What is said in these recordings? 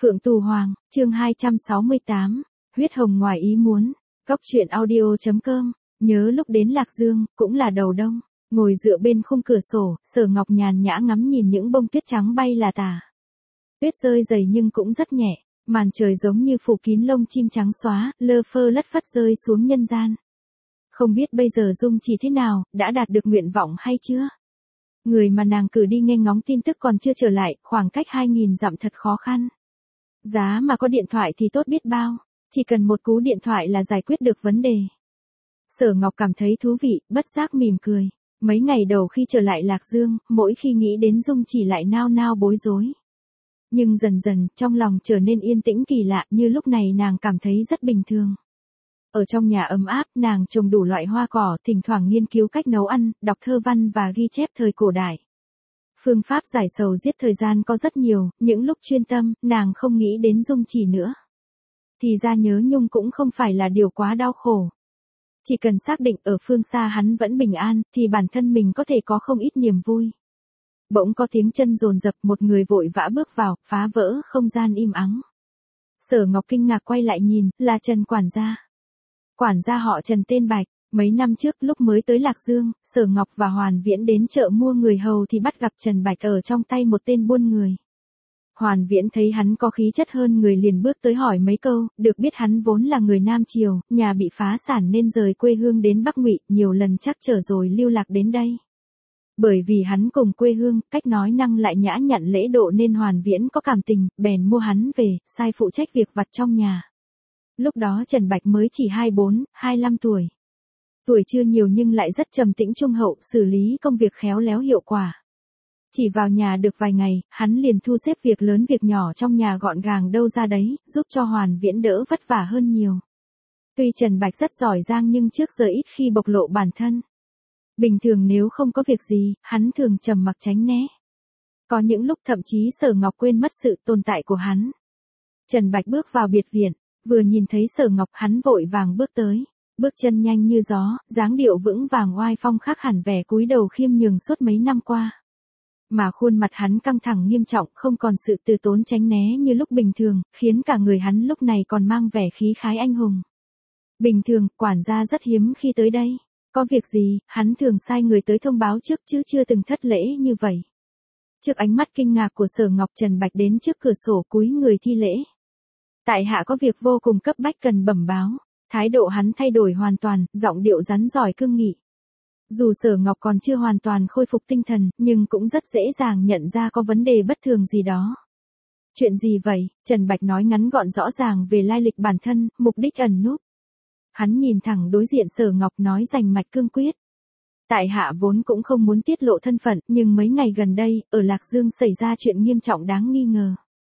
Phượng Tù Hoàng, chương 268, huyết hồng ngoài ý muốn, Cóc truyện audio.com, nhớ lúc đến Lạc Dương, cũng là đầu đông, ngồi dựa bên khung cửa sổ, Sở Ngọc nhàn nhã ngắm nhìn những bông tuyết trắng bay là tả. Tuyết rơi dày nhưng cũng rất nhẹ, màn trời giống như phủ kín lông chim trắng xóa, lơ phơ lất phất rơi xuống nhân gian. Không biết bây giờ Dung Chỉ thế nào, đã đạt được nguyện vọng hay chưa? Người mà nàng cử đi nghe ngóng tin tức còn chưa trở lại, khoảng cách 2.000 dặm thật khó khăn. Giá mà có điện thoại thì tốt biết bao, chỉ cần một cú điện thoại là giải quyết được vấn đề. Sở Ngọc cảm thấy thú vị, bất giác mỉm cười. Mấy ngày đầu khi trở lại Lạc Dương, mỗi khi nghĩ đến Dung Chỉ lại nao nao bối rối. Nhưng dần dần, trong lòng trở nên yên tĩnh kỳ lạ, như lúc này nàng cảm thấy rất bình thường. Ở trong nhà ấm áp, nàng trồng đủ loại hoa cỏ, thỉnh thoảng nghiên cứu cách nấu ăn, đọc thơ văn và ghi chép thời cổ đại. Phương pháp giải sầu giết thời gian có rất nhiều, những lúc chuyên tâm, nàng không nghĩ đến Dung Chỉ nữa. Thì ra nhớ nhung cũng không phải là điều quá đau khổ. Chỉ cần xác định ở phương xa hắn vẫn bình an, thì bản thân mình có thể có không ít niềm vui. Bỗng có tiếng chân dồn dập, một người vội vã bước vào, phá vỡ không gian im ắng. Sở Ngọc kinh ngạc quay lại nhìn, là Trần quản gia. Quản gia họ Trần tên Bạch. Mấy năm trước lúc mới tới Lạc Dương, Sở Ngọc và Hoàn Viễn đến chợ mua người hầu thì bắt gặp Trần Bạch ở trong tay một tên buôn người. Hoàn Viễn thấy hắn có khí chất hơn người liền bước tới hỏi mấy câu, được biết hắn vốn là người Nam Triều, nhà bị phá sản nên rời quê hương đến Bắc Ngụy, nhiều lần trắc trở rồi lưu lạc đến đây. Bởi vì hắn cùng quê hương, cách nói năng lại nhã nhặn lễ độ nên Hoàn Viễn có cảm tình, bèn mua hắn về, sai phụ trách việc vặt trong nhà. Lúc đó Trần Bạch mới chỉ 24, 25 tuổi. Tuổi chưa nhiều nhưng lại rất trầm tĩnh trung hậu, xử lý công việc khéo léo hiệu quả. Chỉ vào nhà được vài ngày, hắn liền thu xếp việc lớn việc nhỏ trong nhà gọn gàng đâu ra đấy, giúp cho Hoàn Viễn đỡ vất vả hơn nhiều. Tuy Trần Bạch rất giỏi giang nhưng trước giờ ít khi bộc lộ bản thân. Bình thường nếu không có việc gì, hắn thường trầm mặc tránh né. Có những lúc thậm chí Sở Ngọc quên mất sự tồn tại của hắn. Trần Bạch bước vào biệt viện, vừa nhìn thấy Sở Ngọc hắn vội vàng bước tới. Bước chân nhanh như gió, dáng điệu vững vàng oai phong khác hẳn vẻ cúi đầu khiêm nhường suốt mấy năm qua. Mà khuôn mặt hắn căng thẳng nghiêm trọng, không còn sự từ tốn tránh né như lúc bình thường, khiến cả người hắn lúc này còn mang vẻ khí khái anh hùng. Bình thường, quản gia rất hiếm khi tới đây. Có việc gì, hắn thường sai người tới thông báo trước chứ chưa từng thất lễ như vậy. Trước ánh mắt kinh ngạc của Sở Ngọc, Trần Bạch đến trước cửa sổ cúi người thi lễ. Tại hạ có việc vô cùng cấp bách cần bẩm báo. Thái độ hắn thay đổi hoàn toàn, giọng điệu rắn giỏi cương nghị. Dù Sở Ngọc còn chưa hoàn toàn khôi phục tinh thần, nhưng cũng rất dễ dàng nhận ra có vấn đề bất thường gì đó. Chuyện gì vậy? Trần Bạch nói ngắn gọn rõ ràng về lai lịch bản thân, mục đích ẩn núp. Hắn nhìn thẳng đối diện Sở Ngọc nói rành mạch cương quyết. Tại hạ vốn cũng không muốn tiết lộ thân phận, nhưng mấy ngày gần đây, ở Lạc Dương xảy ra chuyện nghiêm trọng đáng nghi ngờ.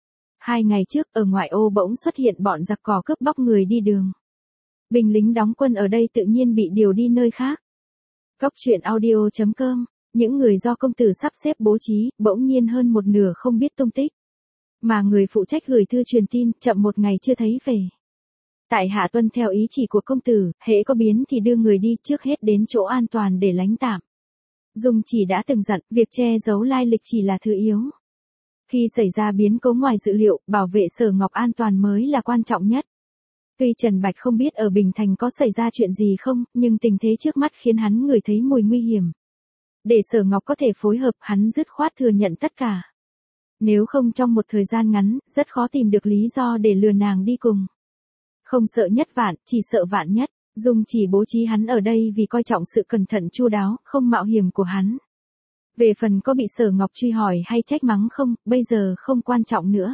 2 ngày trước, ở ngoại ô bỗng xuất hiện bọn giặc cỏ cướp bóc người đi đường. Binh lính đóng quân ở đây tự nhiên bị điều đi nơi khác. Cóc truyện audio.com, những người do công tử sắp xếp bố trí, bỗng nhiên hơn một nửa không biết tung tích. Mà người phụ trách gửi thư truyền tin, chậm một ngày chưa thấy về. Tại hạ tuân theo ý chỉ của công tử, hễ có biến thì đưa người đi, trước hết đến chỗ an toàn để lánh tạm. Dung Chỉ đã từng dặn, việc che giấu lai lịch chỉ là thứ yếu. Khi xảy ra biến cố ngoài dự liệu, bảo vệ Sở Ngọc an toàn mới là quan trọng nhất. Tuy Trần Bạch không biết ở Bình Thành có xảy ra chuyện gì không, nhưng tình thế trước mắt khiến hắn ngửi thấy mùi nguy hiểm. Để Sở Ngọc có thể phối hợp, hắn dứt khoát thừa nhận tất cả. Nếu không trong một thời gian ngắn, rất khó tìm được lý do để lừa nàng đi cùng. Không sợ nhất vạn, chỉ sợ vạn nhất. Dung Chỉ bố trí hắn ở đây vì coi trọng sự cẩn thận chu đáo, không mạo hiểm của hắn. Về phần có bị Sở Ngọc truy hỏi hay trách mắng không, bây giờ không quan trọng nữa.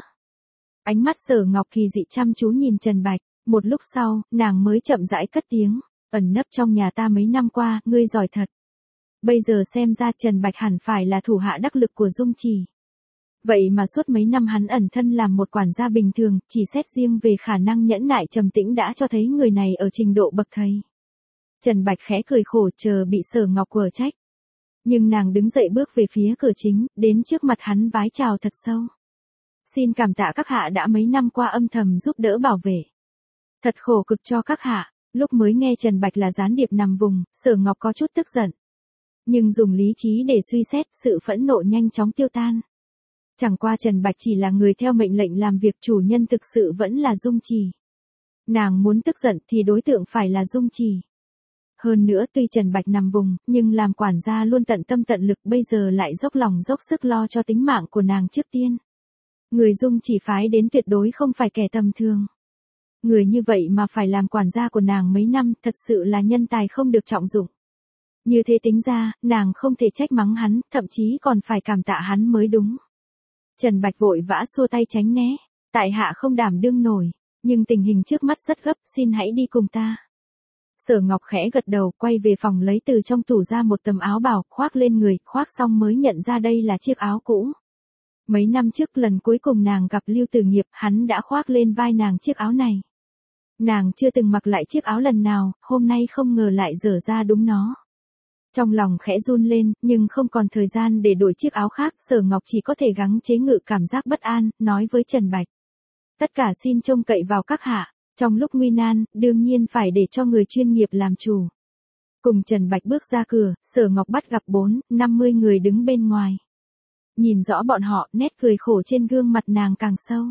Ánh mắt Sở Ngọc kỳ dị chăm chú nhìn Trần Bạch. Một lúc sau, nàng mới chậm rãi cất tiếng, ẩn nấp trong nhà ta mấy năm qua, ngươi giỏi thật. Bây giờ xem ra Trần Bạch hẳn phải là thủ hạ đắc lực của Dung Chỉ. Vậy mà suốt mấy năm hắn ẩn thân làm một quản gia bình thường, chỉ xét riêng về khả năng nhẫn nại trầm tĩnh đã cho thấy người này ở trình độ bậc thầy. Trần Bạch khẽ cười khổ chờ bị Sở Ngọc quở trách. Nhưng nàng đứng dậy bước về phía cửa chính, đến trước mặt hắn vái chào thật sâu. Xin cảm tạ các hạ đã mấy năm qua âm thầm giúp đỡ bảo vệ. Thật khổ cực cho các hạ. Lúc mới nghe Trần Bạch là gián điệp nằm vùng, Sở Ngọc có chút tức giận. Nhưng dùng lý trí để suy xét, sự phẫn nộ nhanh chóng tiêu tan. Chẳng qua Trần Bạch chỉ là người theo mệnh lệnh làm việc, chủ nhân thực sự vẫn là Dung Trì. Nàng muốn tức giận thì đối tượng phải là Dung Trì. Hơn nữa tuy Trần Bạch nằm vùng, nhưng làm quản gia luôn tận tâm tận lực, bây giờ lại dốc lòng dốc sức lo cho tính mạng của nàng trước tiên. Người Dung Trì phái đến tuyệt đối không phải kẻ tầm thường. Người như vậy mà phải làm quản gia của nàng mấy năm, thật sự là nhân tài không được trọng dụng. Như thế tính ra, nàng không thể trách mắng hắn, thậm chí còn phải cảm tạ hắn mới đúng. Trần Bạch vội vã xua tay tránh né. Tại hạ không đảm đương nổi, nhưng tình hình trước mắt rất gấp, xin hãy đi cùng ta. Sở Ngọc khẽ gật đầu, quay về phòng lấy từ trong tủ ra một tấm áo bào, khoác lên người, khoác xong mới nhận ra đây là chiếc áo cũ. Mấy năm trước lần cuối cùng nàng gặp Lưu Tử Nghiệp, hắn đã khoác lên vai nàng chiếc áo này. Nàng chưa từng mặc lại chiếc áo lần nào, hôm nay không ngờ lại dở ra đúng nó. Trong lòng khẽ run lên, nhưng không còn thời gian để đổi chiếc áo khác, Sở Ngọc chỉ có thể gắng chế ngự cảm giác bất an, nói với Trần Bạch. Tất cả xin trông cậy vào các hạ, trong lúc nguy nan, đương nhiên phải để cho người chuyên nghiệp làm chủ. Cùng Trần Bạch bước ra cửa, Sở Ngọc bắt gặp 40-50 người đứng bên ngoài. Nhìn rõ bọn họ, nét cười khổ trên gương mặt nàng càng sâu.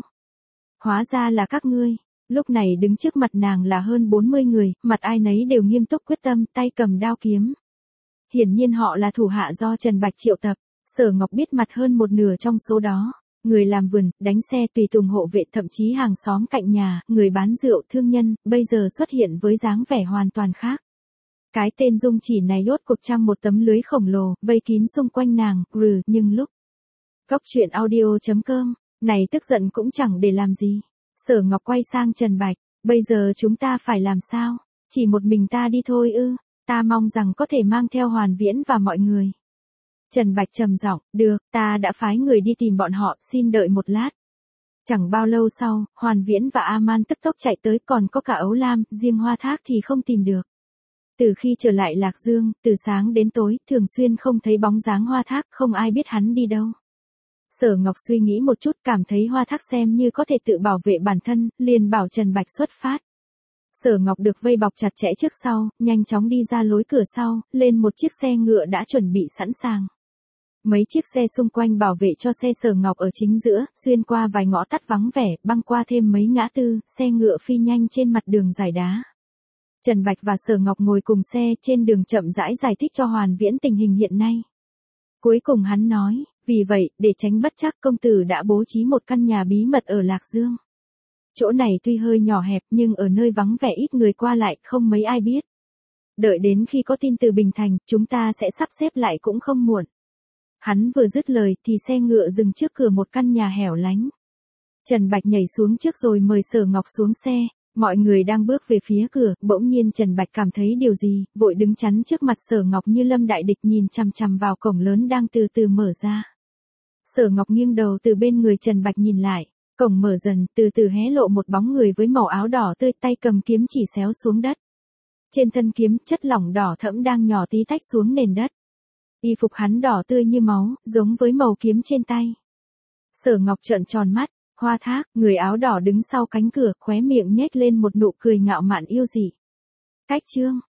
Hóa ra là các ngươi. Lúc này đứng trước mặt nàng là hơn 40 người, mặt ai nấy đều nghiêm túc quyết tâm, tay cầm đao kiếm. Hiển nhiên họ là thủ hạ do Trần Bạch triệu tập. Sở Ngọc biết mặt hơn một nửa trong số đó. Người làm vườn, đánh xe, tùy tùng hộ vệ, thậm chí hàng xóm cạnh nhà, người bán rượu, thương nhân, bây giờ xuất hiện với dáng vẻ hoàn toàn khác. Cái tên Dung Chỉ này đốt cuộc trăng một tấm lưới khổng lồ, vây kín xung quanh nàng, nhưng lúc. Cốc truyện audio.com, này tức giận cũng chẳng để làm gì. Sở Ngọc quay sang Trần Bạch, bây giờ chúng ta phải làm sao? Chỉ một mình ta đi thôi ư? Ta mong rằng có thể mang theo Hoàn Viễn và mọi người. Trần Bạch trầm giọng, được, ta đã phái người đi tìm bọn họ, xin đợi một lát. Chẳng bao lâu sau, Hoàn Viễn và A-man tức tốc chạy tới, còn có cả Ấu Lam, riêng Hoa Thác thì không tìm được. Từ khi trở lại Lạc Dương, từ sáng đến tối, thường xuyên không thấy bóng dáng Hoa Thác, không ai biết hắn đi đâu. Sở Ngọc suy nghĩ một chút, cảm thấy Hoa Thác xem như có thể tự bảo vệ bản thân, liền bảo Trần Bạch xuất phát. Sở Ngọc được vây bọc chặt chẽ trước sau, nhanh chóng đi ra lối cửa sau, lên một chiếc xe ngựa đã chuẩn bị sẵn sàng. Mấy chiếc xe xung quanh bảo vệ cho xe Sở Ngọc ở chính giữa, xuyên qua vài ngõ tắt vắng vẻ, băng qua thêm mấy ngã tư, xe ngựa phi nhanh trên mặt đường dài đá. Trần Bạch và Sở Ngọc ngồi cùng xe, trên đường chậm rãi giải thích cho Hoàn Viễn tình hình hiện nay. Cuối cùng hắn nói, vì vậy, để tránh bất trắc, công tử đã bố trí một căn nhà bí mật ở Lạc Dương. Chỗ này tuy hơi nhỏ hẹp nhưng ở nơi vắng vẻ ít người qua lại, không mấy ai biết. Đợi đến khi có tin từ Bình Thành, chúng ta sẽ sắp xếp lại cũng không muộn. Hắn vừa dứt lời thì xe ngựa dừng trước cửa một căn nhà hẻo lánh. Trần Bạch nhảy xuống trước rồi mời Sở Ngọc xuống xe. Mọi người đang bước về phía cửa, bỗng nhiên Trần Bạch cảm thấy điều gì, vội đứng chắn trước mặt Sở Ngọc như lâm đại địch, nhìn chằm chằm vào cổng lớn đang từ từ mở ra. Sở Ngọc nghiêng đầu từ bên người Trần Bạch nhìn lại, cổng mở dần, từ từ hé lộ một bóng người với màu áo đỏ tươi, tay cầm kiếm chỉ xéo xuống đất. Trên thân kiếm, chất lỏng đỏ thẫm đang nhỏ tí tách xuống nền đất. Y phục hắn đỏ tươi như máu, giống với màu kiếm trên tay. Sở Ngọc trợn tròn mắt. Hoa Thác, người áo đỏ đứng sau cánh cửa, khóe miệng nhếch lên một nụ cười ngạo mạn yêu dị. Cách chương